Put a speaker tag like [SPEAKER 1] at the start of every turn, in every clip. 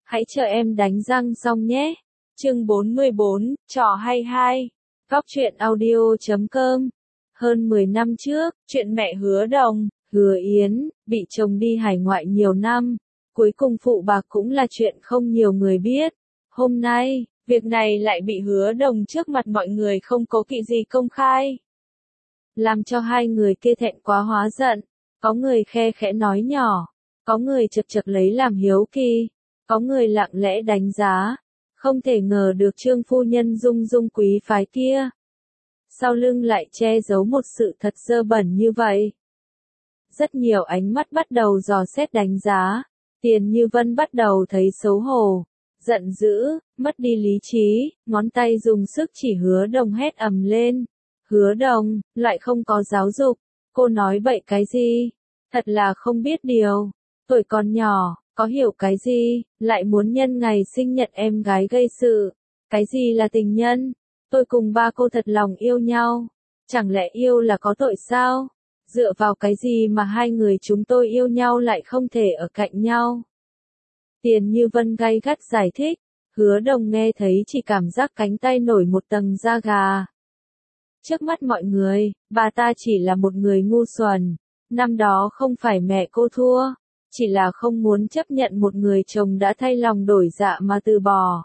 [SPEAKER 1] Hãy chờ em đánh răng xong nhé. Chương 44, trò hay hai. Góc truyện audio.com. Hơn 10 năm trước, chuyện mẹ Hứa Đồng, Hứa Yến, bị chồng đi hải ngoại nhiều năm. Cuối cùng phụ bạc cũng là chuyện không nhiều người biết. Hôm nay, việc này lại bị Hứa Đồng trước mặt mọi người không cố kỵ gì công khai. Làm cho hai người kia thẹn quá hóa giận. Có người khe khẽ nói nhỏ. Có người chật chật lấy làm hiếu kỳ. Có người lặng lẽ đánh giá. Không thể ngờ được Trương phu nhân dung dung quý phái kia. Sau lưng lại che giấu một sự thật dơ bẩn như vậy. Rất nhiều ánh mắt bắt đầu dò xét đánh giá. Tiền Như Vân bắt đầu thấy xấu hổ, giận dữ, mất đi lý trí, ngón tay dùng sức chỉ Hứa Đồng hét ầm lên. Hứa Đồng, lại không có giáo dục, cô nói bậy cái gì? Thật là không biết điều, tuổi còn nhỏ, có hiểu cái gì, lại muốn nhân ngày sinh nhật em gái gây sự. Cái gì là tình nhân? Tôi cùng ba cô thật lòng yêu nhau. Chẳng lẽ yêu là có tội sao? Dựa vào cái gì mà hai người chúng tôi yêu nhau lại không thể ở cạnh nhau? Tiền Như Vân gay gắt giải thích. Hứa Đồng nghe thấy chỉ cảm giác cánh tay nổi một tầng da gà. Trước mắt mọi người, bà ta chỉ là một người ngu xuẩn. Năm đó không phải mẹ cô thua, chỉ là không muốn chấp nhận một người chồng đã thay lòng đổi dạ mà từ bỏ.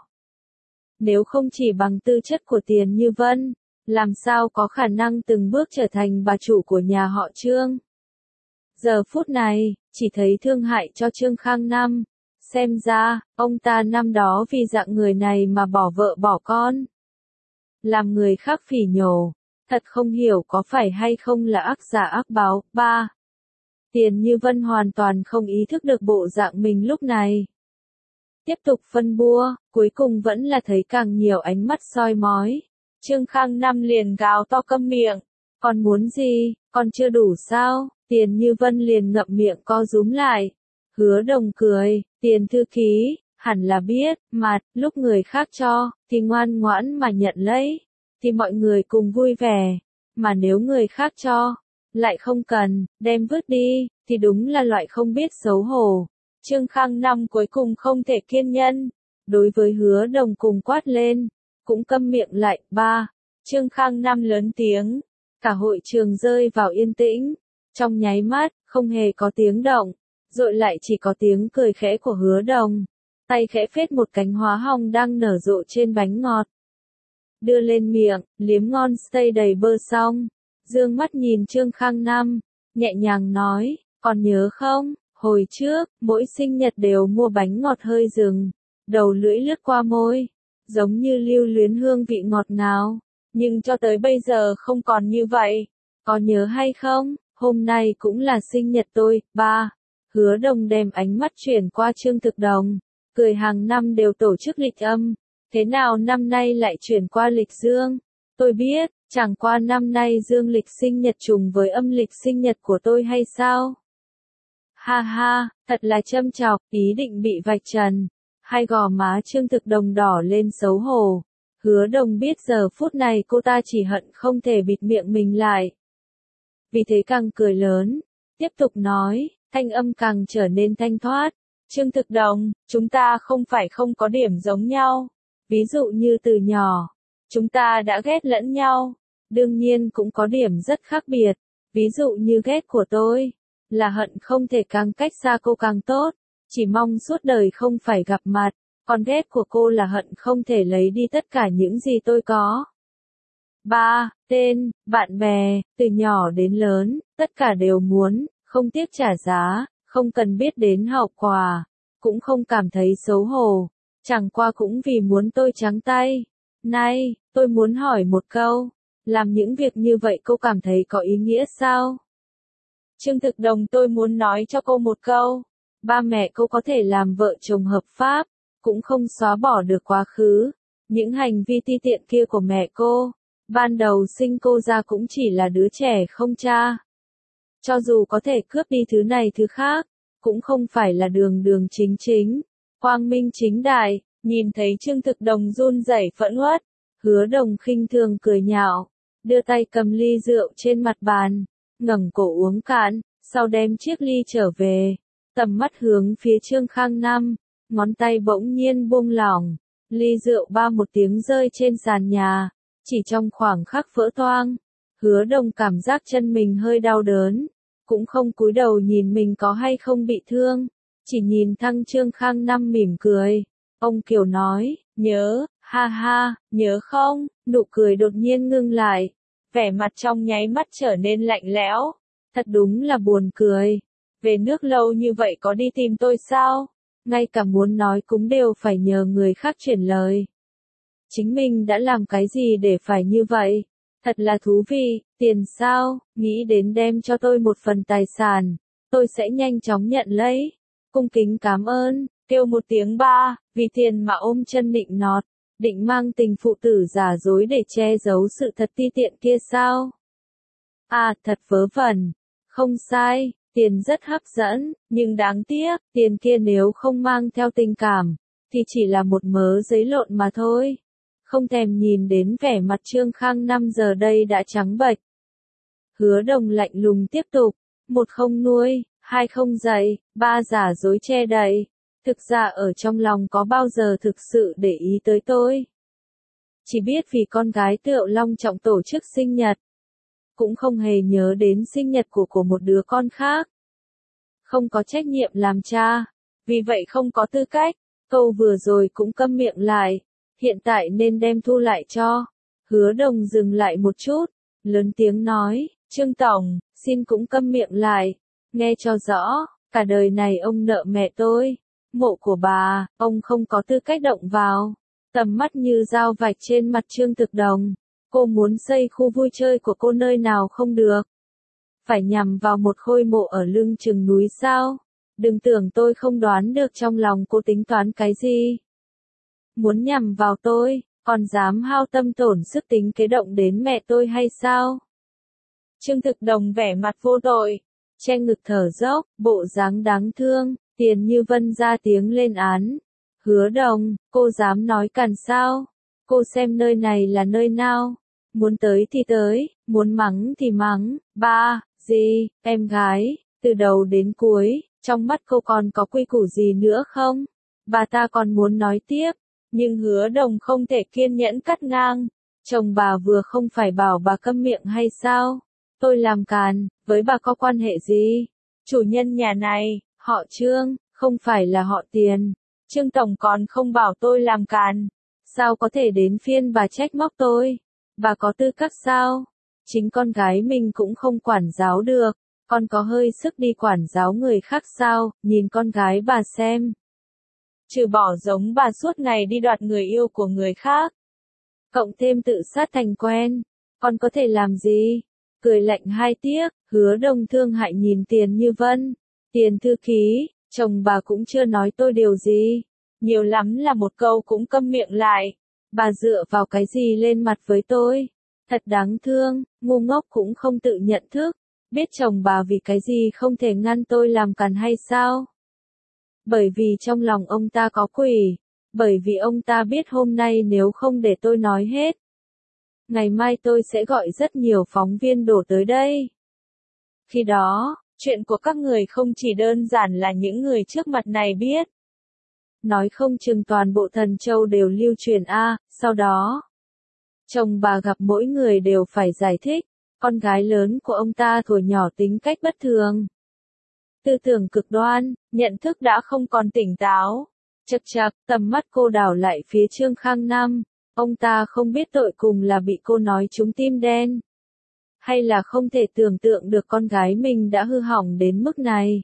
[SPEAKER 1] Nếu không chỉ bằng tư chất của Tiền Như Vân, làm sao có khả năng từng bước trở thành bà chủ của nhà họ Trương. Giờ phút này, chỉ thấy thương hại cho Trương Khang Năm. Xem ra, ông ta năm đó vì dạng người này mà bỏ vợ bỏ con. Làm người khác phỉ nhổ, thật không hiểu có phải hay không là ác giả ác báo. 3. Tiền Như Vân hoàn toàn không ý thức được bộ dạng mình lúc này. Tiếp tục phân bua, cuối cùng vẫn là thấy càng nhiều ánh mắt soi mói. Trương Khang Năm liền gào to câm miệng. Còn muốn gì, còn chưa đủ sao? Tiền Như Vân liền ngậm miệng co rúm lại. Hứa Đồng cười, Tiền thư ký, hẳn là biết, mà, lúc người khác cho, thì ngoan ngoãn mà nhận lấy, thì mọi người cùng vui vẻ. Mà nếu người khác cho, lại không cần, đem vứt đi, thì đúng là loại không biết xấu hổ. Trương Khang Năm cuối cùng không thể kiên nhẫn, đối với Hứa Đồng cùng quát lên, cũng câm miệng lại. 3. Trương Khang Năm lớn tiếng, cả hội trường rơi vào yên tĩnh, trong nháy mắt, không hề có tiếng động, rồi lại chỉ có tiếng cười khẽ của Hứa Đồng, tay khẽ phết một cánh hoa hồng đang nở rộ trên bánh ngọt. Đưa lên miệng, liếm ngon stay đầy bơ xong, dương mắt nhìn Trương Khang Năm, nhẹ nhàng nói, còn nhớ không? Hồi trước, mỗi sinh nhật đều mua bánh ngọt hơi rừng, đầu lưỡi lướt qua môi, giống như lưu luyến hương vị ngọt ngào, nhưng cho tới bây giờ không còn như vậy. Có nhớ hay không? Hôm nay cũng là sinh nhật tôi. 3. Hứa Đồng đem ánh mắt chuyển qua Trương Thực Đồng, cười hàng năm đều tổ chức lịch âm, thế nào năm nay lại chuyển qua lịch dương? Tôi biết, chẳng qua năm nay dương lịch sinh nhật trùng với âm lịch sinh nhật của tôi hay sao? Ha ha, thật là châm chọc, ý định bị vạch trần. Hai gò má Trương Thực Đồng đỏ lên xấu hổ. Hứa Đồng biết giờ phút này cô ta chỉ hận không thể bịt miệng mình lại. Vì thế càng cười lớn, tiếp tục nói, thanh âm càng trở nên thanh thoát. Trương Thực Đồng, chúng ta không phải không có điểm giống nhau. Ví dụ như từ nhỏ, chúng ta đã ghét lẫn nhau. Đương nhiên cũng có điểm rất khác biệt. Ví dụ như ghét của tôi là hận không thể càng cách xa cô càng tốt, chỉ mong suốt đời không phải gặp mặt, còn ghét của cô là hận không thể lấy đi tất cả những gì tôi có. 3. Tên, bạn bè, từ nhỏ đến lớn, tất cả đều muốn, không tiếc trả giá, không cần biết đến hậu quả, cũng không cảm thấy xấu hổ, chẳng qua cũng vì muốn tôi trắng tay. Này, tôi muốn hỏi một câu, làm những việc như vậy cô cảm thấy có ý nghĩa sao? Trương Thực Đồng, tôi muốn nói cho cô một câu, ba mẹ cô có thể làm vợ chồng hợp pháp, cũng không xóa bỏ được quá khứ, những hành vi ti tiện kia của mẹ cô, ban đầu sinh cô ra cũng chỉ là đứa trẻ không cha. Cho dù có thể cướp đi thứ này thứ khác, cũng không phải là đường đường chính chính, quang minh chính đại. Nhìn thấy Trương Thực Đồng run rẩy phẫn uất, Hứa Đồng khinh thường cười nhạo, đưa tay cầm ly rượu trên mặt bàn, ngẩng cổ uống cạn, sau đem chiếc ly trở về, tầm mắt hướng phía Trương Khang Năm, ngón tay bỗng nhiên buông lỏng, ly rượu ba một tiếng rơi trên sàn nhà, chỉ trong khoảng khắc vỡ toang. Hứa Đồng cảm giác chân mình hơi đau đớn, cũng không cúi đầu nhìn mình có hay không bị thương, chỉ nhìn thăng Trương Khang Năm mỉm cười. Ông Kiều nói, nhớ, ha ha, nhớ không, nụ cười đột nhiên ngưng lại, vẻ mặt trong nháy mắt trở nên lạnh lẽo, thật đúng là buồn cười. Về nước lâu như vậy có đi tìm tôi sao? Ngay cả muốn nói cũng đều phải nhờ người khác chuyển lời. Chính mình đã làm cái gì để phải như vậy? Thật là thú vị, tiền sao, nghĩ đến đem cho tôi một phần tài sản, tôi sẽ nhanh chóng nhận lấy. Cung kính cảm ơn, kêu một tiếng ba, vì tiền mà ôm chân nịnh nọt, định mang tình phụ tử giả dối để che giấu sự thật ti tiện kia sao? À, thật vớ vẩn, không sai, tiền rất hấp dẫn, nhưng đáng tiếc, tiền kia nếu không mang theo tình cảm, thì chỉ là một mớ giấy lộn mà thôi. Không thèm nhìn đến vẻ mặt Trương Khang Năm giờ đây đã trắng bệch. Hứa Đồng lạnh lùng tiếp tục, một không nuôi, hai không dạy, ba giả dối che đậy. Thực ra ở trong lòng có bao giờ thực sự để ý tới tôi. Chỉ biết vì con gái Tựu long trọng tổ chức sinh nhật. Cũng không hề nhớ đến sinh nhật của một đứa con khác. Không có trách nhiệm làm cha, vì vậy không có tư cách. Câu vừa rồi cũng câm miệng lại, hiện tại nên đem thu lại cho. Hứa Đồng dừng lại một chút, lớn tiếng nói, Trương Tổng, xin cũng câm miệng lại, nghe cho rõ, cả đời này ông nợ mẹ tôi, mộ của bà, ông không có tư cách động vào. Tầm mắt như dao vạch trên mặt Trương Thực Đồng, cô muốn xây khu vui chơi của cô nơi nào không được. Phải nhằm vào một khôi mộ ở lưng chừng núi sao? Đừng tưởng tôi không đoán được trong lòng cô tính toán cái gì. Muốn nhằm vào tôi, còn dám hao tâm tổn sức tính kế động đến mẹ tôi hay sao? Trương Thực Đồng vẻ mặt vô tội, che ngực thở dốc, bộ dáng đáng thương, Tiền Như Vân ra tiếng lên án. Hứa Đồng, cô dám nói càn sao? Cô xem nơi này là nơi nào? Muốn tới thì tới, muốn mắng thì mắng. Ba, gì, em gái, từ đầu đến cuối, trong mắt cô còn có quy củ gì nữa không? Bà ta còn muốn nói tiếp, nhưng Hứa Đồng không thể kiên nhẫn cắt ngang. Chồng bà vừa không phải bảo bà câm miệng hay sao? Tôi làm càn, với bà có quan hệ gì? Chủ nhân nhà này, họ Trương, không phải là họ Tiền. Trương Tổng còn không bảo tôi làm càn. Sao có thể đến phiên bà trách móc tôi? Bà có tư cách sao? Chính con gái mình cũng không quản giáo được. Còn có hơi sức đi quản giáo người khác sao? Nhìn con gái bà xem. Trừ bỏ giống bà suốt ngày đi đoạt người yêu của người khác. Cộng thêm tự sát thành quen. Còn có thể làm gì? Cười lạnh hai tiếc, Hứa Đồng thương hại nhìn Tiền Như Vân. Tiền thư ký, chồng bà cũng chưa nói tôi điều gì. Nhiều lắm là một câu cũng câm miệng lại. Bà dựa vào cái gì lên mặt với tôi? Thật đáng thương, ngu ngốc cũng không tự nhận thức. Biết chồng bà vì cái gì không thể ngăn tôi làm càn hay sao? Bởi vì trong lòng ông ta có quỷ. Bởi vì ông ta biết hôm nay nếu không để tôi nói hết, ngày mai tôi sẽ gọi rất nhiều phóng viên đổ tới đây. Khi đó, chuyện của các người không chỉ đơn giản là những người trước mặt này biết. Nói không chừng toàn bộ Thần Châu đều lưu truyền sau đó. Chồng bà gặp mỗi người đều phải giải thích, con gái lớn của ông ta thuở nhỏ tính cách bất thường. Tư tưởng cực đoan, nhận thức đã không còn tỉnh táo. Chậc chậc, tầm mắt cô đảo lại phía Trương Khang Năm. Ông ta không biết tội cùng là bị cô nói trúng tim đen. Hay là không thể tưởng tượng được con gái mình đã hư hỏng đến mức này.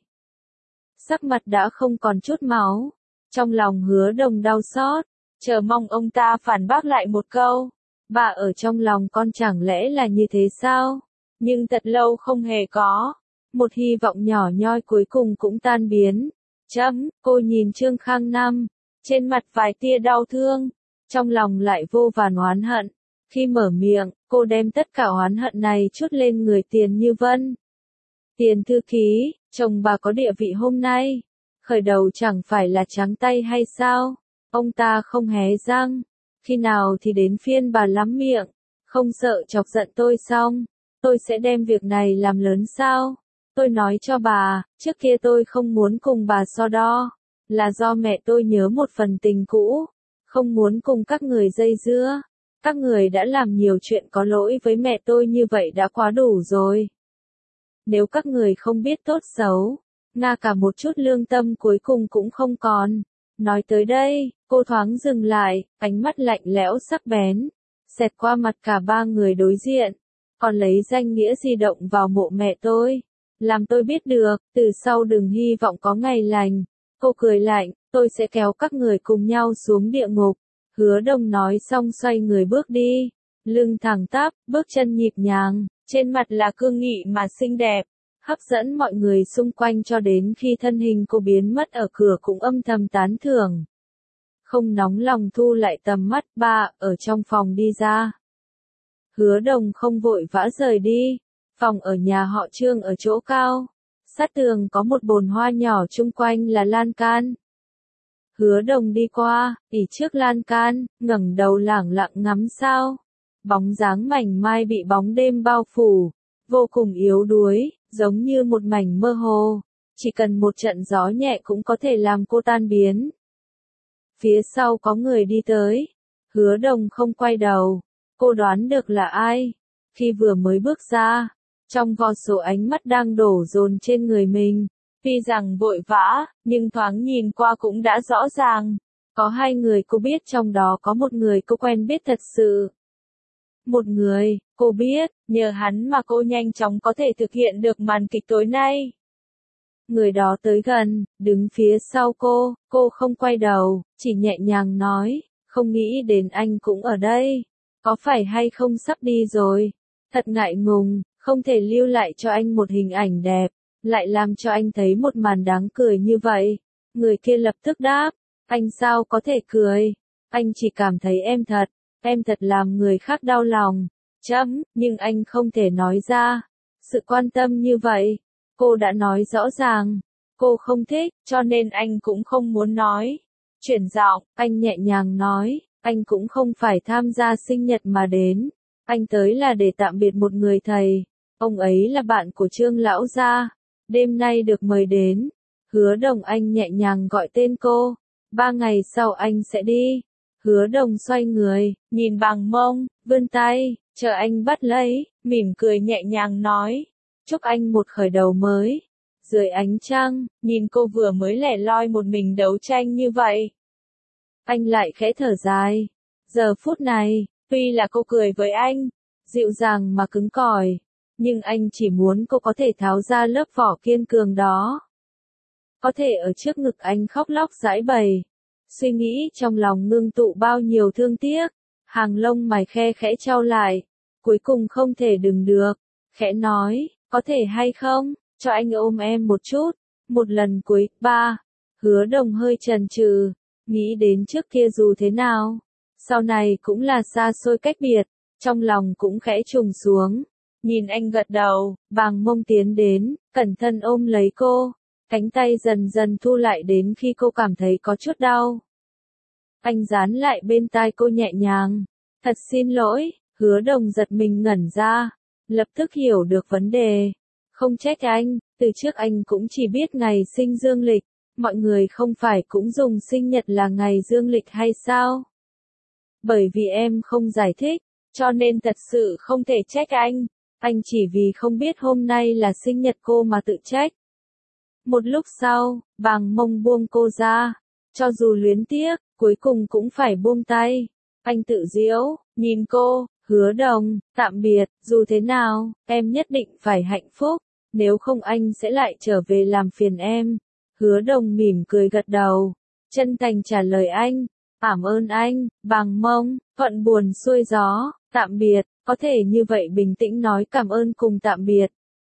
[SPEAKER 1] Sắc mặt đã không còn chút máu. Trong lòng Hứa Đồng đau xót, chờ mong ông ta phản bác lại một câu. Bà ở trong lòng con chẳng lẽ là như thế sao? Nhưng thật lâu không hề có. Một hy vọng nhỏ nhoi cuối cùng cũng tan biến. Cô nhìn Trương Khang Năm, trên mặt vài tia đau thương, trong lòng lại vô vàn oán hận. Khi mở miệng, cô đem tất cả oán hận này trút lên người Tiền Như Vân. Tiền thư ký, chồng bà có địa vị hôm nay, khởi đầu chẳng phải là trắng tay hay sao? Ông ta không hé răng, khi nào thì đến phiên bà lắm miệng, không sợ chọc giận tôi xong, tôi sẽ đem việc này làm lớn sao? Tôi nói cho bà, trước kia tôi không muốn cùng bà so đo, là do mẹ tôi nhớ một phần tình cũ, không muốn cùng các người dây dưa. Các người đã làm nhiều chuyện có lỗi với mẹ tôi như vậy đã quá đủ rồi. Nếu các người không biết tốt xấu, ngay cả một chút lương tâm cuối cùng cũng không còn. Nói tới đây, cô thoáng dừng lại, ánh mắt lạnh lẽo sắc bén, xẹt qua mặt cả ba người đối diện, còn lấy danh nghĩa di động vào mộ mẹ tôi. Làm tôi biết được, từ sau đừng hy vọng có ngày lành. Cô cười lạnh, tôi sẽ kéo các người cùng nhau xuống địa ngục. Hứa Đông nói xong xoay người bước đi, lưng thẳng tắp, bước chân nhịp nhàng, trên mặt là cương nghị mà xinh đẹp, hấp dẫn mọi người xung quanh cho đến khi thân hình cô biến mất ở cửa cũng âm thầm tán thưởng. Không nóng lòng thu lại tầm mắt ba, ở trong phòng đi ra. Hứa Đông không vội vã rời đi, phòng ở nhà họ Trương ở chỗ cao, sát tường có một bồn hoa nhỏ chung quanh là lan can. Hứa Đông đi qua, ỉ trước lan can, ngẩng đầu lẳng lặng ngắm sao. Bóng dáng mảnh mai bị bóng đêm bao phủ, vô cùng yếu đuối, giống như một mảnh mơ hồ. Chỉ cần một trận gió nhẹ cũng có thể làm cô tan biến. Phía sau có người đi tới. Hứa Đông không quay đầu. Cô đoán được là ai. Khi vừa mới bước ra, trong vô số ánh mắt đang đổ dồn trên người mình. Tuy rằng vội vã, nhưng thoáng nhìn qua cũng đã rõ ràng. Có hai người cô biết, trong đó có một người cô quen biết thật sự. Một người, cô biết, nhờ hắn mà cô nhanh chóng có thể thực hiện được màn kịch tối nay. Người đó tới gần, đứng phía sau cô không quay đầu, chỉ nhẹ nhàng nói, không nghĩ đến anh cũng ở đây. Có phải hay không sắp đi rồi? Thật ngại ngùng, không thể lưu lại cho anh một hình ảnh đẹp, lại làm cho anh thấy một màn đáng cười như vậy. Người kia lập tức đáp, anh sao có thể cười? Anh chỉ cảm thấy em thật làm người khác đau lòng. Nhưng anh không thể nói ra. Sự quan tâm như vậy, cô đã nói rõ ràng. Cô không thích, cho nên anh cũng không muốn nói. Chuyển giọng, anh nhẹ nhàng nói, anh cũng không phải tham gia sinh nhật mà đến. Anh tới là để tạm biệt một người thầy. Ông ấy là bạn của Trương lão gia. Đêm nay được mời đến. Hứa Đông, anh nhẹ nhàng gọi tên cô. 3 ngày sau anh sẽ đi. Hứa Đông xoay người, nhìn bằng mông, vươn tay, chờ anh bắt lấy, mỉm cười nhẹ nhàng nói. Chúc anh một khởi đầu mới. Dưới ánh trăng, nhìn cô vừa mới lẻ loi một mình đấu tranh như vậy. Anh lại khẽ thở dài. Giờ phút này, tuy là cô cười với anh, dịu dàng mà cứng cỏi, nhưng anh chỉ muốn cô có thể tháo ra lớp vỏ kiên cường đó. Có thể ở trước ngực anh khóc lóc giãi bày. Suy nghĩ trong lòng ngưng tụ bao nhiêu thương tiếc, hàng lông mày khe khẽ chau lại, cuối cùng không thể đừng được, khẽ nói, có thể hay không, cho anh ôm em một chút, một lần cuối. 3. Hứa Đông hơi chần chừ, nghĩ đến trước kia dù thế nào, sau này cũng là xa xôi cách biệt, trong lòng cũng khẽ trùng xuống, nhìn anh gật đầu, bàng mông tiến đến, cẩn thận ôm lấy cô. Cánh tay dần dần thu lại đến khi cô cảm thấy có chút đau. Anh dán lại bên tai cô nhẹ nhàng. Thật xin lỗi, Hứa Đông giật mình ngẩn ra. Lập tức hiểu được vấn đề. Không trách anh, từ trước anh cũng chỉ biết ngày sinh dương lịch. Mọi người không phải cũng dùng sinh nhật là ngày dương lịch hay sao? Bởi vì em không giải thích, cho nên thật sự không thể trách anh. Anh chỉ vì không biết hôm nay là sinh nhật cô mà tự trách. Một lúc sau, bàng mông buông cô ra. Cho dù luyến tiếc, cuối cùng cũng phải buông tay. Anh tự giễu, nhìn cô, Hứa Đông, tạm biệt, dù thế nào, em nhất định phải hạnh phúc. Nếu không anh sẽ lại trở về làm phiền em. Hứa Đông mỉm cười gật đầu. Chân thành trả lời anh. Cảm ơn anh, bàng mông, thuận buồn xuôi gió, tạm biệt. Có thể như vậy bình tĩnh nói cảm ơn cùng tạm biệt.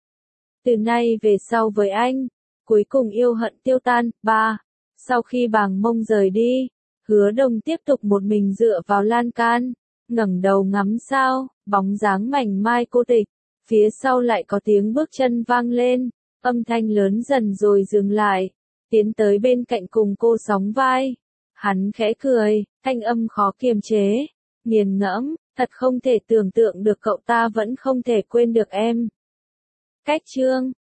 [SPEAKER 1] Từ nay về sau với anh. Cuối cùng yêu hận tiêu tan. 3. Sau khi bàng mông rời đi, Hứa Đông tiếp tục một mình dựa vào lan can, ngẩng đầu ngắm sao, bóng dáng mảnh mai cô tịch. Phía sau lại có tiếng bước chân vang lên, âm thanh lớn dần rồi dừng lại, tiến tới bên cạnh cùng cô sóng vai. Hắn khẽ cười, thanh âm khó kiềm chế, nghiền ngẫm, thật không thể tưởng tượng được cậu ta vẫn không thể quên được em. Cách chương